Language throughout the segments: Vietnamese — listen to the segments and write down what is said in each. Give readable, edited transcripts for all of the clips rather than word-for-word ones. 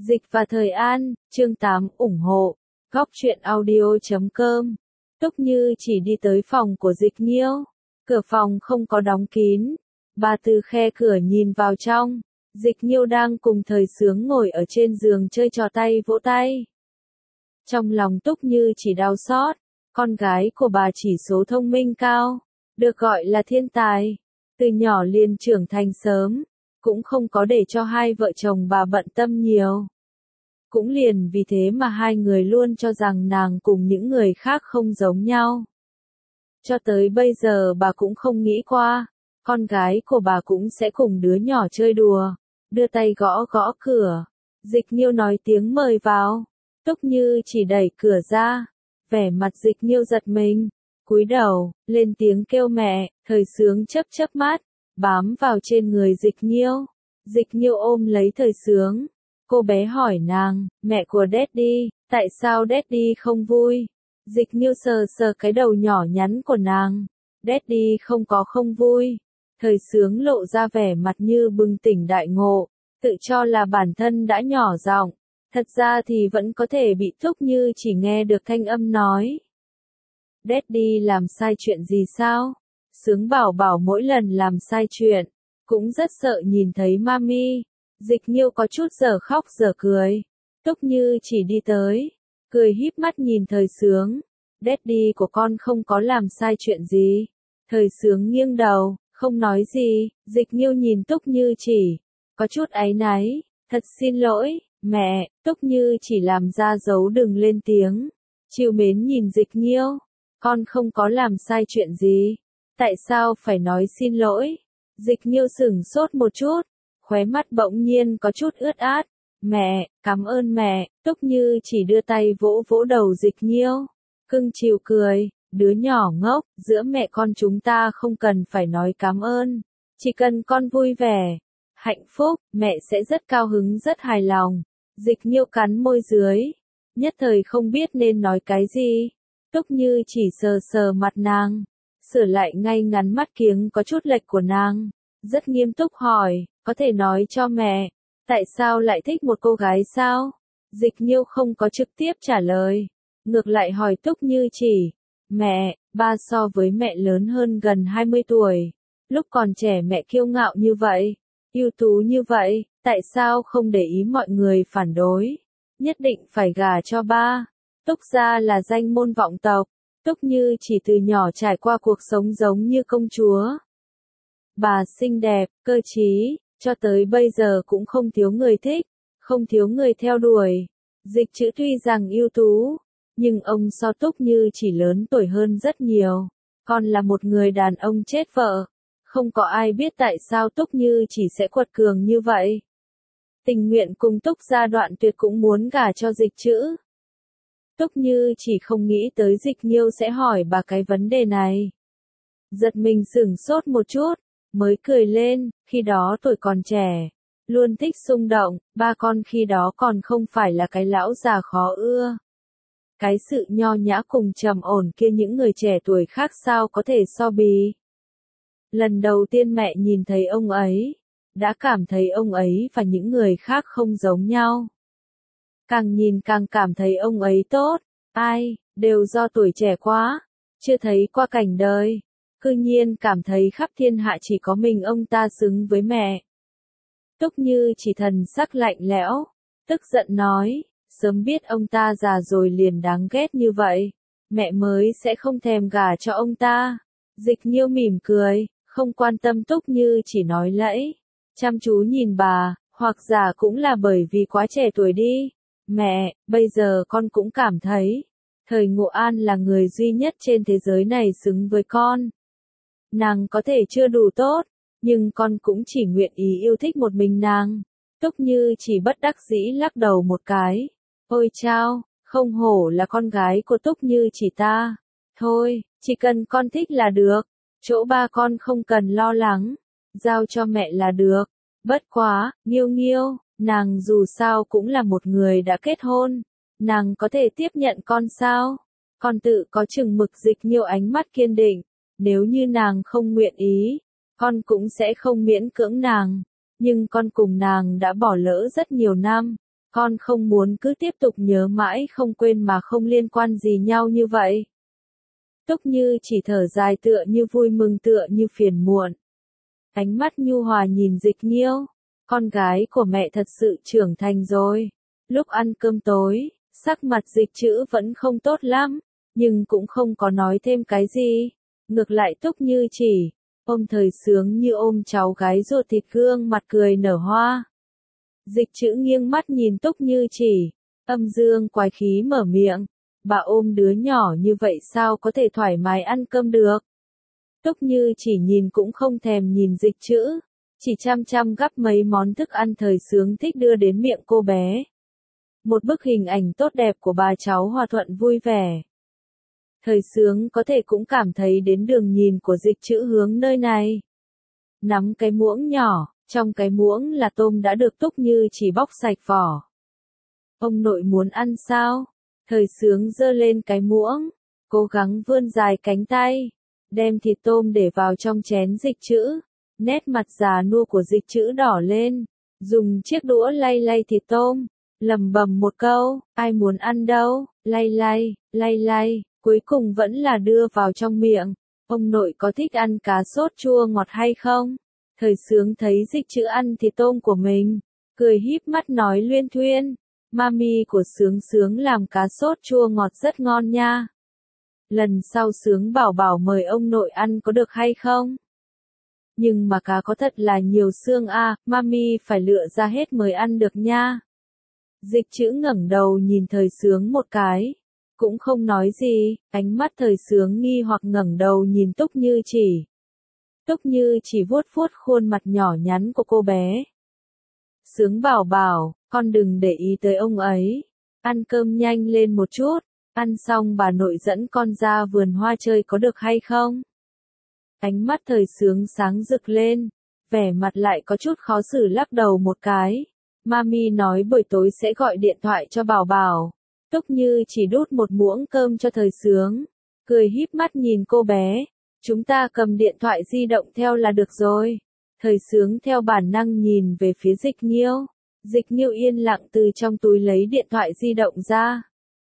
Dịch và Thời An, chương 8 ủng hộ, góc truyện audio.com. Túc Như chỉ đi tới phòng của Dịch Nhiêu. Cửa phòng không có đóng kín. Bà từ khe cửa nhìn vào trong. Dịch Nhiêu đang cùng Thời Sướng ngồi ở trên giường chơi trò tay vỗ tay. Trong lòng Túc Như chỉ đau xót. Con gái của bà chỉ số thông minh cao, được gọi là thiên tài. Từ nhỏ liền trưởng thành sớm, cũng không có để cho hai vợ chồng bà bận tâm nhiều. Cũng liền vì thế mà hai người luôn cho rằng nàng cùng những người khác không giống nhau. Cho tới bây giờ bà cũng không nghĩ qua, con gái của bà cũng sẽ cùng đứa nhỏ chơi đùa, đưa tay gõ gõ cửa. Dịch Nhiêu nói tiếng mời vào. Túc Như chỉ đẩy cửa ra, vẻ mặt Dịch Nhiêu giật mình, cúi đầu, lên tiếng kêu mẹ. Thời Sướng chớp chớp mắt, bám vào trên người Dịch Nhiêu. Dịch Nhiêu ôm lấy Thời Sướng. Cô bé hỏi nàng, mẹ của Daddy, tại sao Daddy không vui? Dịch Nhiêu sờ sờ cái đầu nhỏ nhắn của nàng. Daddy không có không vui. Thời Sướng lộ ra vẻ mặt như bừng tỉnh đại ngộ, tự cho là bản thân đã nhỏ giọng, thật ra thì vẫn có thể bị Túc Như chỉ nghe được thanh âm nói. Daddy làm sai chuyện gì sao? Sướng bảo bảo mỗi lần làm sai chuyện, cũng rất sợ nhìn thấy mami. Dịch Nhiêu có chút giờ khóc giờ cười. Túc Như chỉ đi tới, cười híp mắt nhìn Thời Sướng. Daddy của con không có làm sai chuyện gì. Thời Sướng nghiêng đầu, không nói gì. Dịch Nhiêu nhìn Túc Như chỉ, có chút áy náy. Thật xin lỗi, mẹ. Túc Như chỉ làm ra dấu đừng lên tiếng. Trìu mến nhìn Dịch Nhiêu. Con không có làm sai chuyện gì. Tại sao phải nói xin lỗi? Dịch Nhiêu sửng sốt một chút, khóe mắt bỗng nhiên có chút ướt át. Mẹ, cảm ơn mẹ. Túc Như chỉ đưa tay vỗ vỗ đầu Dịch Nhiêu, cưng chiều cười. Đứa nhỏ ngốc, giữa mẹ con chúng ta không cần phải nói cảm ơn, chỉ cần con vui vẻ, hạnh phúc, mẹ sẽ rất cao hứng rất hài lòng. Dịch Nhiêu cắn môi dưới, nhất thời không biết nên nói cái gì. Túc Như chỉ sờ sờ mặt nàng, sửa lại ngay ngắn mắt kiếng có chút lệch của nàng, rất nghiêm túc hỏi, có thể nói cho mẹ, tại sao lại thích một cô gái sao? Dịch Nhiêu không có trực tiếp trả lời, ngược lại hỏi Túc Như chỉ, mẹ, ba so với mẹ lớn hơn gần 20 tuổi, lúc còn trẻ mẹ kiêu ngạo như vậy, ưu tú như vậy, tại sao không để ý mọi người phản đối, nhất định phải gả cho ba? Túc gia là danh môn vọng tộc, Túc Như chỉ từ nhỏ trải qua cuộc sống giống như công chúa. Bà xinh đẹp, cơ trí, cho tới bây giờ cũng không thiếu người thích, không thiếu người theo đuổi. Dịch Trữ tuy rằng ưu tú, nhưng ông so Túc Như chỉ lớn tuổi hơn rất nhiều, còn là một người đàn ông chết vợ. Không có ai biết tại sao Túc Như chỉ sẽ quật cường như vậy. Tình nguyện cùng Túc gia đoạn tuyệt cũng muốn gả cho Dịch Trữ. Túc Như chỉ không nghĩ tới Dịch Nhiêu sẽ hỏi bà cái vấn đề này. Giật mình sửng sốt một chút, mới cười lên, khi đó tuổi còn trẻ, luôn thích xung động, ba con khi đó còn không phải là cái lão già khó ưa. Cái sự nho nhã cùng trầm ổn kia những người trẻ tuổi khác sao có thể so bì. Lần đầu tiên mẹ nhìn thấy ông ấy, đã cảm thấy ông ấy và những người khác không giống nhau. Càng nhìn càng cảm thấy ông ấy tốt, ai, đều do tuổi trẻ quá, chưa thấy qua cảnh đời, cư nhiên cảm thấy khắp thiên hạ chỉ có mình ông ta xứng với mẹ. Túc Như chỉ thần sắc lạnh lẽo, tức giận nói, sớm biết ông ta già rồi liền đáng ghét như vậy, mẹ mới sẽ không thèm gả cho ông ta. Dịch Nhiêu mỉm cười, không quan tâm Túc Như chỉ nói lẫy, chăm chú nhìn bà, hoặc giả cũng là bởi vì quá trẻ tuổi đi. Mẹ, bây giờ con cũng cảm thấy, Thời Ngộ An là người duy nhất trên thế giới này xứng với con. Nàng có thể chưa đủ tốt, nhưng con cũng chỉ nguyện ý yêu thích một mình nàng. Túc Như chỉ bất đắc dĩ lắc đầu một cái. Ôi chao, không hổ là con gái của Túc Như chỉ ta. Thôi, chỉ cần con thích là được, chỗ ba con không cần lo lắng, giao cho mẹ là được. Bất quá, Nhiêu Nhiêu, nàng dù sao cũng là một người đã kết hôn, nàng có thể tiếp nhận con sao? Con tự có chừng mực. Dịch Nhiêu ánh mắt kiên định, nếu như nàng không nguyện ý, con cũng sẽ không miễn cưỡng nàng, nhưng con cùng nàng đã bỏ lỡ rất nhiều năm, Con không muốn cứ tiếp tục nhớ mãi không quên mà không liên quan gì nhau như vậy. Túc Như chỉ thở dài tựa như vui mừng tựa như phiền muộn. Ánh mắt nhu hòa nhìn Dịch Nhiêu. Con gái của mẹ thật sự trưởng thành rồi. Lúc ăn cơm tối, sắc mặt Dịch Trữ vẫn không tốt lắm, nhưng cũng không có nói thêm cái gì. Ngược lại Túc Như chỉ ôm Thời Sướng như ôm cháu gái ruột thịt, gương mặt cười nở hoa. Dịch Trữ nghiêng mắt nhìn Túc Như chỉ, âm dương quái khí mở miệng. Bà ôm đứa nhỏ như vậy sao có thể thoải mái ăn cơm được? Túc Như chỉ nhìn cũng không thèm nhìn Dịch Trữ, chỉ chăm chăm gắp mấy món thức ăn Thời Sướng thích đưa đến miệng cô bé. Một bức hình ảnh tốt đẹp của bà cháu hòa thuận vui vẻ. Thời Sướng có thể cũng cảm thấy đến đường nhìn của Dịch Trữ hướng nơi này. Nắm cái muỗng nhỏ, trong cái muỗng là tôm đã được Túc Như chỉ bóc sạch vỏ. Ông nội muốn ăn sao? Thời Sướng giơ lên cái muỗng, cố gắng vươn dài cánh tay, đem thịt tôm để vào trong chén Dịch Trữ. Nét mặt già nua của Dịch Trữ đỏ lên, dùng chiếc đũa lay lay thịt tôm, lẩm bẩm một câu, ai muốn ăn đâu, lay lay, lay lay, cuối cùng vẫn là đưa vào trong miệng. Ông nội có thích ăn cá sốt chua ngọt hay không? Thời Sướng thấy Dịch Trữ ăn thịt tôm của mình, cười híp mắt nói luyên thuyên. Mami của Sướng Sướng làm cá sốt chua ngọt rất ngon nha. Lần sau Sướng bảo bảo mời ông nội ăn có được hay không? Nhưng mà cá có thật là nhiều xương à, mami phải lựa ra hết mới ăn được nha. Dịch Trữ ngẩng đầu nhìn Thời Sướng một cái, cũng không nói gì, ánh mắt Thời Sướng nghi hoặc ngẩng đầu nhìn Túc Như chỉ. Túc Như chỉ vuốt vuốt khuôn mặt nhỏ nhắn của cô bé. Sướng bảo bảo, con đừng để ý tới ông ấy. Ăn cơm nhanh lên một chút, ăn xong bà nội dẫn con ra vườn hoa chơi có được hay không? Ánh mắt Thời Sướng sáng rực lên, vẻ mặt lại có chút khó xử lắc đầu một cái. Mami nói buổi tối sẽ gọi điện thoại cho bảo bảo. Túc Như chỉ đút một muỗng cơm cho Thời Sướng, cười híp mắt nhìn cô bé. Chúng ta cầm điện thoại di động theo là được rồi. Thời Sướng theo bản năng nhìn về phía Dịch Nhiêu. Dịch Nhiêu yên lặng từ trong túi lấy điện thoại di động ra.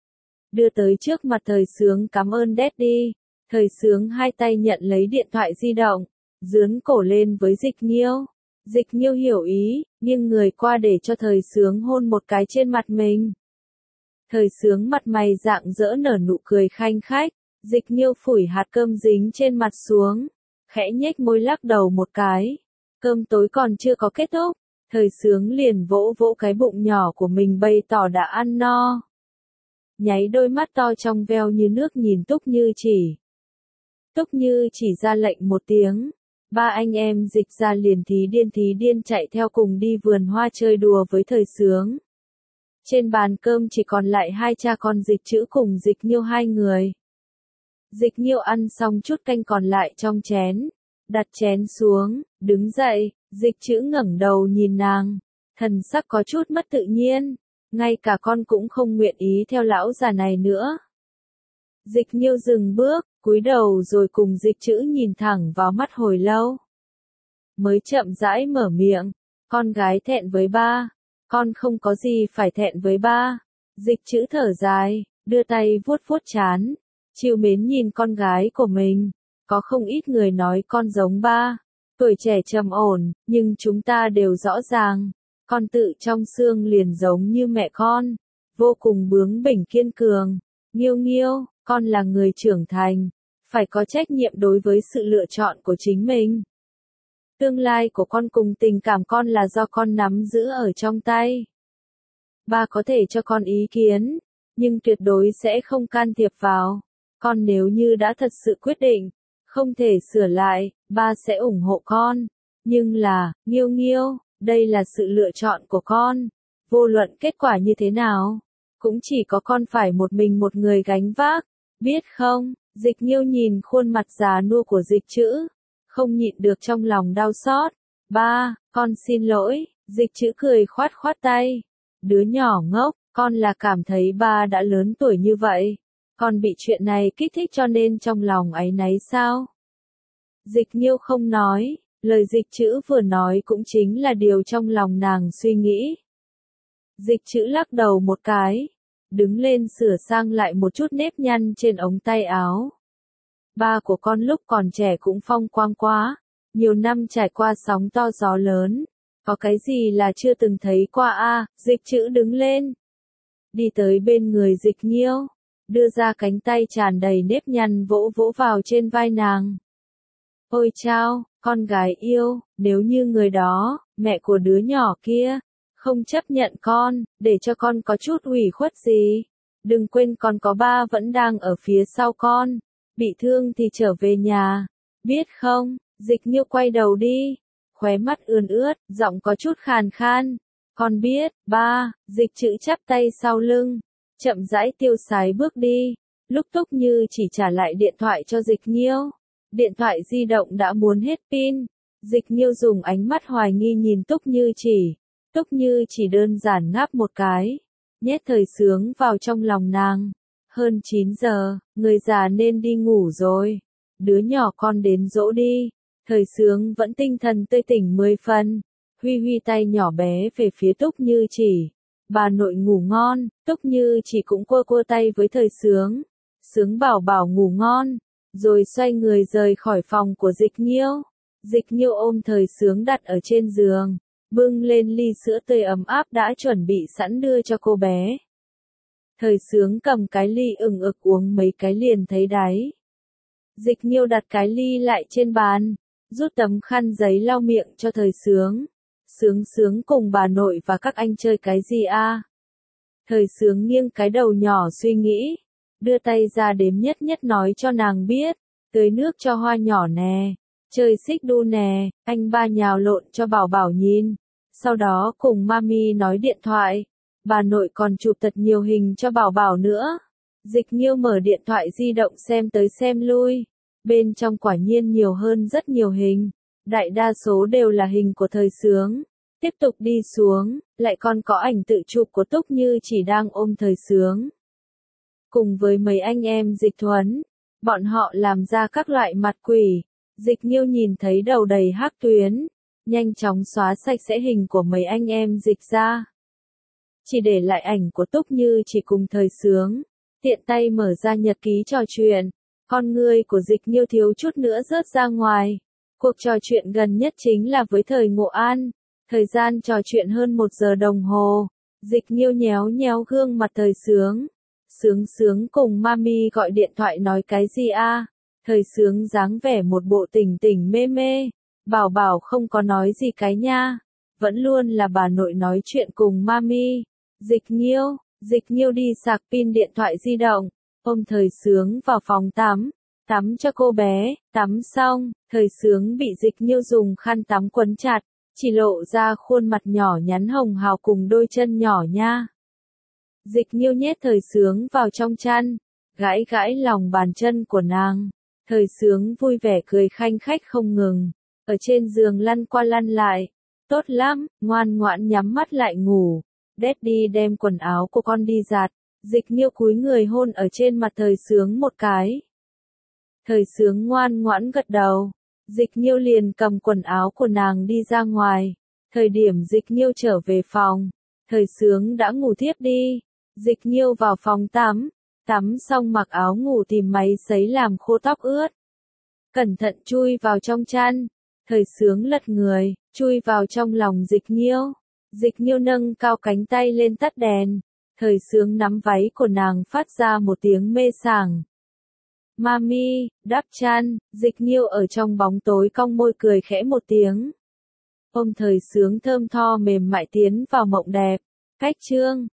Đưa tới trước mặt Thời Sướng, cảm ơn Daddy. Thời Sướng hai tay nhận lấy điện thoại di động, dướn cổ lên với Dịch Nhiêu. Dịch Nhiêu hiểu ý, nghiêng người qua để cho Thời Sướng hôn một cái trên mặt mình. Thời Sướng mặt mày rạng rỡ nở nụ cười khanh khách. Dịch Nhiêu phủi hạt cơm dính trên mặt xuống, khẽ nhếch môi lắc đầu một cái. Cơm tối còn chưa có kết thúc, Thời Sướng liền vỗ vỗ cái bụng nhỏ của mình bày tỏ đã ăn no. Nháy đôi mắt to trong veo như nước nhìn Túc Như chỉ. Túc Như chỉ ra lệnh một tiếng, ba anh em Dịch ra liền thí điên chạy theo cùng đi vườn hoa chơi đùa với Thời Sướng. Trên bàn cơm chỉ còn lại hai cha con Dịch Trữ cùng Dịch Nhiêu hai người. Dịch Nhiêu ăn xong chút canh còn lại trong chén, đặt chén xuống, đứng dậy, Dịch Trữ ngẩng đầu nhìn nàng, thần sắc có chút mất tự nhiên, ngay cả con cũng không nguyện ý theo lão già này nữa. Dịch Nhiêu dừng bước, cúi đầu rồi cùng Dịch Trữ nhìn thẳng vào mắt hồi lâu. Mới chậm rãi mở miệng, con gái thẹn với ba, con không có gì phải thẹn với ba. Dịch Trữ thở dài, đưa tay vuốt vuốt trán. Trìu mến nhìn con gái của mình, có không ít người nói con giống ba, tuổi trẻ trầm ổn, nhưng chúng ta đều rõ ràng, con tự trong xương liền giống như mẹ con, vô cùng bướng bỉnh kiên cường. Nhiêu Nhiêu, con là người trưởng thành, phải có trách nhiệm đối với sự lựa chọn của chính mình. Tương lai của con cùng tình cảm con là do con nắm giữ ở trong tay. Ba có thể cho con ý kiến, nhưng tuyệt đối sẽ không can thiệp vào. Con nếu như đã thật sự quyết định, không thể sửa lại, ba sẽ ủng hộ con. Nhưng là, Nhiêu Nhiêu, đây là sự lựa chọn của con. Vô luận kết quả như thế nào, cũng chỉ có con phải một mình một người gánh vác, biết không? Dịch Nhiêu nhìn khuôn mặt già nua của Dịch Trữ, không nhịn được trong lòng đau xót. Ba, con xin lỗi. Dịch Trữ cười khoát khoát tay. Đứa nhỏ ngốc, con là cảm thấy ba đã lớn tuổi như vậy. Con bị chuyện này kích thích cho nên trong lòng áy náy sao? Dịch Nhiêu không nói, lời Dịch Trữ vừa nói cũng chính là điều trong lòng nàng suy nghĩ. Dịch chữ lắc đầu một cái, đứng lên sửa sang lại một chút nếp nhăn trên ống tay áo. Ba của con lúc còn trẻ cũng phong quang quá, nhiều năm trải qua sóng to gió lớn, có cái gì là chưa từng thấy qua a? Dịch chữ đứng lên, đi tới bên người Dịch Nhiêu, đưa ra cánh tay tràn đầy nếp nhăn vỗ vỗ vào trên vai nàng. Ôi chao, con gái yêu, nếu như người đó, mẹ của đứa nhỏ kia, không chấp nhận con, để cho con có chút ủy khuất gì. Đừng quên còn có ba vẫn đang ở phía sau con, bị thương thì trở về nhà, biết không? Dịch Nhiêu quay đầu đi, khóe mắt ươn ướt, giọng có chút khàn khan. Con biết, ba. Dịch chữ chắp tay sau lưng, chậm rãi tiêu sái bước đi, lúc Túc Như chỉ trả lại điện thoại cho Dịch Nhiêu. Điện thoại di động đã muốn hết pin. Dịch Nhiêu dùng ánh mắt hoài nghi nhìn Túc Như chỉ. Túc Như chỉ đơn giản ngáp một cái, nhét thời sướng vào trong lòng nàng. Hơn 9 giờ, người già nên đi ngủ rồi. Đứa nhỏ con đến dỗ đi. Thời sướng vẫn tinh thần tươi tỉnh 10 phần. Huy huy tay nhỏ bé về phía Túc Như chỉ. Bà nội ngủ ngon. Túc Như chỉ cũng quơ quơ tay với thời sướng. Sướng bảo bảo ngủ ngon. Rồi xoay người rời khỏi phòng của Dịch Nhiêu. Dịch Nhiêu ôm thời sướng đặt ở trên giường, bưng lên ly sữa tươi ấm áp đã chuẩn bị sẵn đưa cho cô bé. Thời sướng cầm cái ly ừng ực uống mấy cái liền thấy đáy. Dịch Nhiêu đặt cái ly lại trên bàn, rút tấm khăn giấy lau miệng cho thời sướng. Sướng sướng cùng bà nội và các anh chơi cái gì a? Thời sướng nghiêng cái đầu nhỏ suy nghĩ, đưa tay ra đếm nhất nhất nói cho nàng biết, tưới nước cho hoa nhỏ nè, chơi xích đu nè, anh ba nhào lộn cho bảo bảo nhìn, sau đó cùng mami nói điện thoại, bà nội còn chụp thật nhiều hình cho bảo bảo nữa. Dịch Nhiêu mở điện thoại di động xem tới xem lui, bên trong quả nhiên nhiều hơn rất nhiều hình, đại đa số đều là hình của thời sướng. Tiếp tục đi xuống, lại còn có ảnh tự chụp của Túc Như chỉ đang ôm thời sướng. Cùng với mấy anh em Dịch Thuấn, bọn họ làm ra các loại mặt quỷ. Dịch Nhiêu nhìn thấy đầu đầy hắc tuyến, nhanh chóng xóa sạch sẽ hình của mấy anh em Dịch ra. Chỉ để lại ảnh của Túc Như chỉ cùng thời sướng, tiện tay mở ra nhật ký trò chuyện. Con người của Dịch Nhiêu thiếu chút nữa rớt ra ngoài. Cuộc trò chuyện gần nhất chính là với thời Ngộ An. Thời gian trò chuyện hơn 1 giờ đồng hồ. Dịch Nhiêu nhéo nhéo gương mặt thời sướng. Sướng sướng cùng mami gọi điện thoại nói cái gì a? Thời sướng dáng vẻ một bộ tỉnh tỉnh mê mê. Bảo bảo không có nói gì cái nha. Vẫn luôn là bà nội nói chuyện cùng mami. Dịch Nhiêu đi sạc pin điện thoại di động. Ôm thời sướng vào phòng tắm. Tắm cho cô bé. Tắm xong, thời sướng bị Dịch Nhiêu dùng khăn tắm quấn chặt. Chỉ lộ ra khuôn mặt nhỏ nhắn hồng hào cùng đôi chân nhỏ nha. Dịch Nhiêu nhét thời sướng vào trong chăn, gãi gãi lòng bàn chân của nàng. Thời sướng vui vẻ cười khanh khách không ngừng, ở trên giường lăn qua lăn lại. Tốt lắm, ngoan ngoãn nhắm mắt lại ngủ. Daddy đem quần áo của con đi giặt. Dịch Nhiêu cúi người hôn ở trên mặt thời sướng một cái. Thời sướng ngoan ngoãn gật đầu. Dịch Nhiêu liền cầm quần áo của nàng đi ra ngoài. Thời điểm Dịch Nhiêu trở về phòng, thời sướng đã ngủ thiếp đi. Dịch Nhiêu vào phòng tắm, tắm xong mặc áo ngủ tìm máy sấy làm khô tóc ướt. Cẩn thận chui vào trong chăn, thời sướng lật người, chui vào trong lòng Dịch Nhiêu. Dịch Nhiêu nâng cao cánh tay lên tắt đèn, thời sướng nắm váy của nàng phát ra một tiếng mê sảng. Mami, đắp chăn. Dịch Nhiêu ở trong bóng tối cong môi cười khẽ một tiếng. Ôm thời sướng thơm tho mềm mại tiến vào mộng đẹp. Cách chương